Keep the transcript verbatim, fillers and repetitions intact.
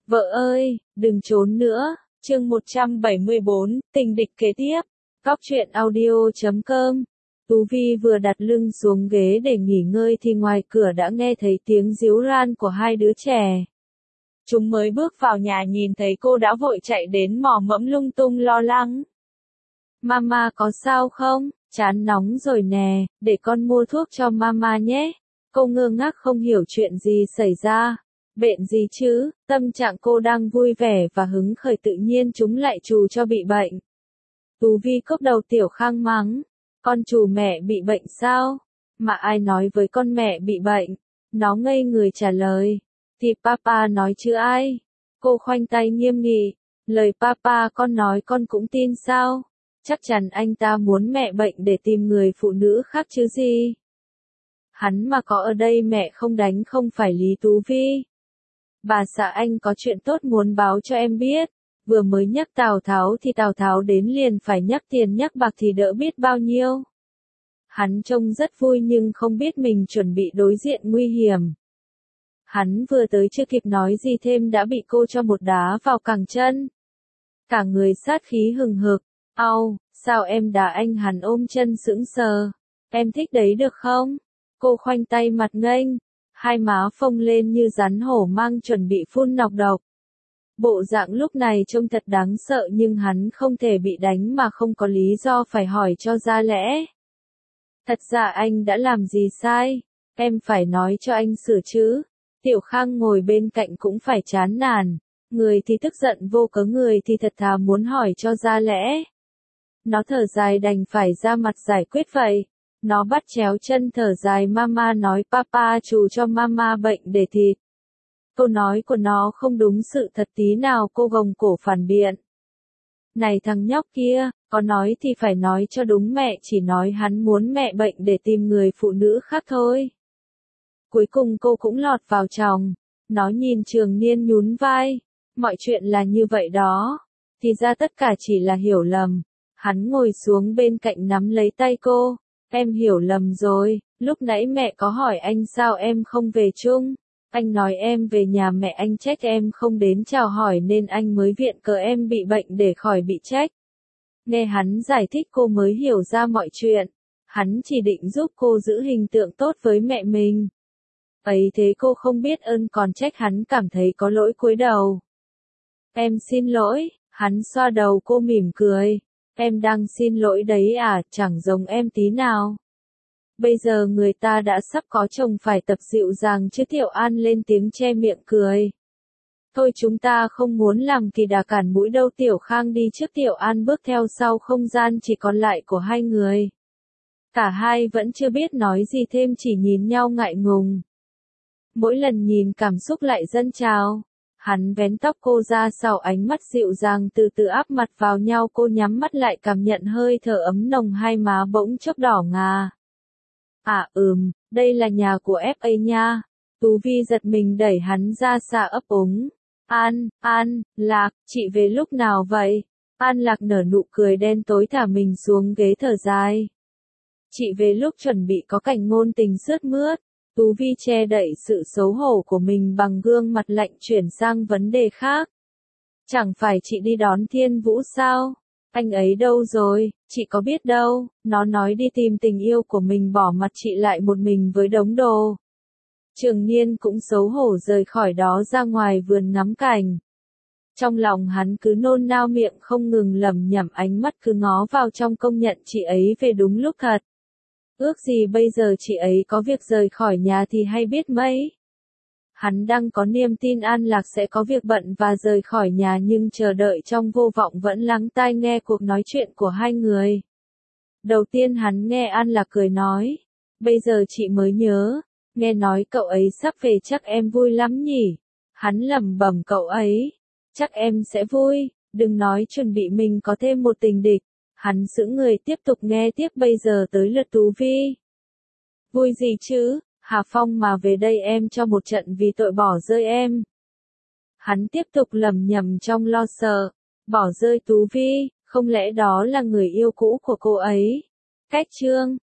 Vợ ơi, đừng trốn nữa. Chương một trăm bảy mươi bốn, tình địch kế tiếp. Góc truyện audio chấm com. Tú Vi vừa đặt lưng xuống ghế để nghỉ ngơi thì ngoài cửa đã nghe thấy tiếng ríu ran của hai đứa trẻ. Chúng mới bước vào nhà nhìn thấy cô đã vội chạy đến mò mẫm lung tung lo lắng. Mama có sao không? Chán nóng rồi nè, để con mua thuốc cho mama nhé. Cô ngơ ngác không hiểu chuyện gì xảy ra. Bệnh gì chứ, tâm trạng cô đang vui vẻ và hứng khởi tự nhiên chúng lại trù cho bị bệnh. Tú Vi cốc đầu Tiểu Khang mắng, con trù mẹ bị bệnh sao? Mà ai nói với con mẹ bị bệnh? Nó ngây người trả lời, thì papa nói chứ ai? Cô khoanh tay nghiêm nghị, lời papa con nói con cũng tin sao? Chắc chắn anh ta muốn mẹ bệnh để tìm người phụ nữ khác chứ gì? Hắn mà có ở đây mẹ không đánh không phải Lý Tú Vi. Bà xã anh có chuyện tốt muốn báo cho em biết. Vừa mới nhắc Tào Tháo thì Tào Tháo đến liền phải nhắc tiền nhắc bạc thì đỡ biết bao nhiêu. Hắn trông rất vui nhưng không biết mình chuẩn bị đối diện nguy hiểm. Hắn vừa tới chưa kịp nói gì thêm đã bị cô cho một đá vào cẳng chân. Cả người sát khí hừng hực. Au, sao em đá anh? Hắn ôm chân sững sờ. Em thích đấy được không? Cô khoanh tay mặt nghênh. Hai má phồng lên như rắn hổ mang chuẩn bị phun nọc độc. Bộ dạng lúc này trông thật đáng sợ nhưng hắn không thể bị đánh mà không có lý do phải hỏi cho ra lẽ. Thật ra anh đã làm gì sai? Em phải nói cho anh sửa chứ. Tiểu Khang ngồi bên cạnh cũng phải chán nản. Người thì tức giận vô cớ, người thì thật thà muốn hỏi cho ra lẽ. Nó thở dài đành phải ra mặt giải quyết vậy. Nó bắt chéo chân thở dài, mama nói papa trù cho mama bệnh để thịt. Câu nói của nó không đúng sự thật tí nào, cô gồng cổ phản biện. Này thằng nhóc kia, có nói thì phải nói cho đúng, mẹ chỉ nói hắn muốn mẹ bệnh để tìm người phụ nữ khác thôi. Cuối cùng cô cũng lọt vào chòng. Nó nhìn Trường Niên nhún vai. Mọi chuyện là như vậy đó. Thì ra tất cả chỉ là hiểu lầm. Hắn ngồi xuống bên cạnh nắm lấy tay cô. Em hiểu lầm rồi, lúc nãy mẹ có hỏi anh sao em không về chung. Anh nói em về nhà mẹ, anh trách em không đến chào hỏi nên anh mới viện cớ em bị bệnh để khỏi bị trách. Nghe hắn giải thích cô mới hiểu ra mọi chuyện. Hắn chỉ định giúp cô giữ hình tượng tốt với mẹ mình. Ấy thế cô không biết ơn còn trách hắn, cảm thấy có lỗi cúi đầu. Em xin lỗi, hắn xoa đầu cô mỉm cười. Em đang xin lỗi đấy à, chẳng giống em tí nào. Bây giờ người ta đã sắp có chồng phải tập dịu dàng chứ. Tiểu An lên tiếng che miệng cười. Thôi chúng ta không muốn làm kỳ đà cản mũi đâu. Tiểu Khang đi trước, Tiểu An bước theo sau, không gian chỉ còn lại của hai người. Cả hai vẫn chưa biết nói gì thêm, chỉ nhìn nhau ngại ngùng. Mỗi lần nhìn cảm xúc lại dâng trào. Hắn vén tóc cô ra sau, ánh mắt dịu dàng từ từ áp mặt vào nhau, cô nhắm mắt lại cảm nhận hơi thở ấm nồng, hai má bỗng chốc đỏ ngà. À ừm, đây là nhà của ép a nha. Tú Vi giật mình đẩy hắn ra xa ấp úng. An, An, Lạc, chị về lúc nào vậy? An Lạc nở nụ cười đen tối thả mình xuống ghế thở dài. Chị về lúc chuẩn bị có cảnh ngôn tình sướt mướt. Tú Vi che đậy sự xấu hổ của mình bằng gương mặt lạnh, chuyển sang vấn đề khác. Chẳng phải chị đi đón Thiên Vũ sao? Anh ấy đâu rồi? Chị có biết đâu. Nó nói đi tìm tình yêu của mình, bỏ mặt chị lại một mình với đống đồ. Trường Niên cũng xấu hổ rời khỏi đó ra ngoài vườn ngắm cảnh. Trong lòng hắn cứ nôn nao, miệng không ngừng lẩm nhẩm, ánh mắt cứ ngó vào trong, công nhận chị ấy về đúng lúc thật. Ước gì bây giờ chị ấy có việc rời khỏi nhà thì hay biết mấy. Hắn đang có niềm tin An Lạc sẽ có việc bận và rời khỏi nhà, nhưng chờ đợi trong vô vọng vẫn lắng tai nghe cuộc nói chuyện của hai người. Đầu tiên hắn nghe An Lạc cười nói, bây giờ chị mới nhớ, nghe nói cậu ấy sắp về, chắc em vui lắm nhỉ. Hắn lẩm bẩm, cậu ấy, chắc em sẽ vui, đừng nói chuẩn bị mình có thêm một tình địch. Hắn sững người tiếp tục nghe tiếp, bây giờ tới lượt Tú Vi. Vui gì chứ, Hà Phong mà về đây em cho một trận vì tội bỏ rơi em. Hắn tiếp tục lẩm nhẩm trong lo sợ, bỏ rơi Tú Vi, không lẽ đó là người yêu cũ của cô ấy? Cách chương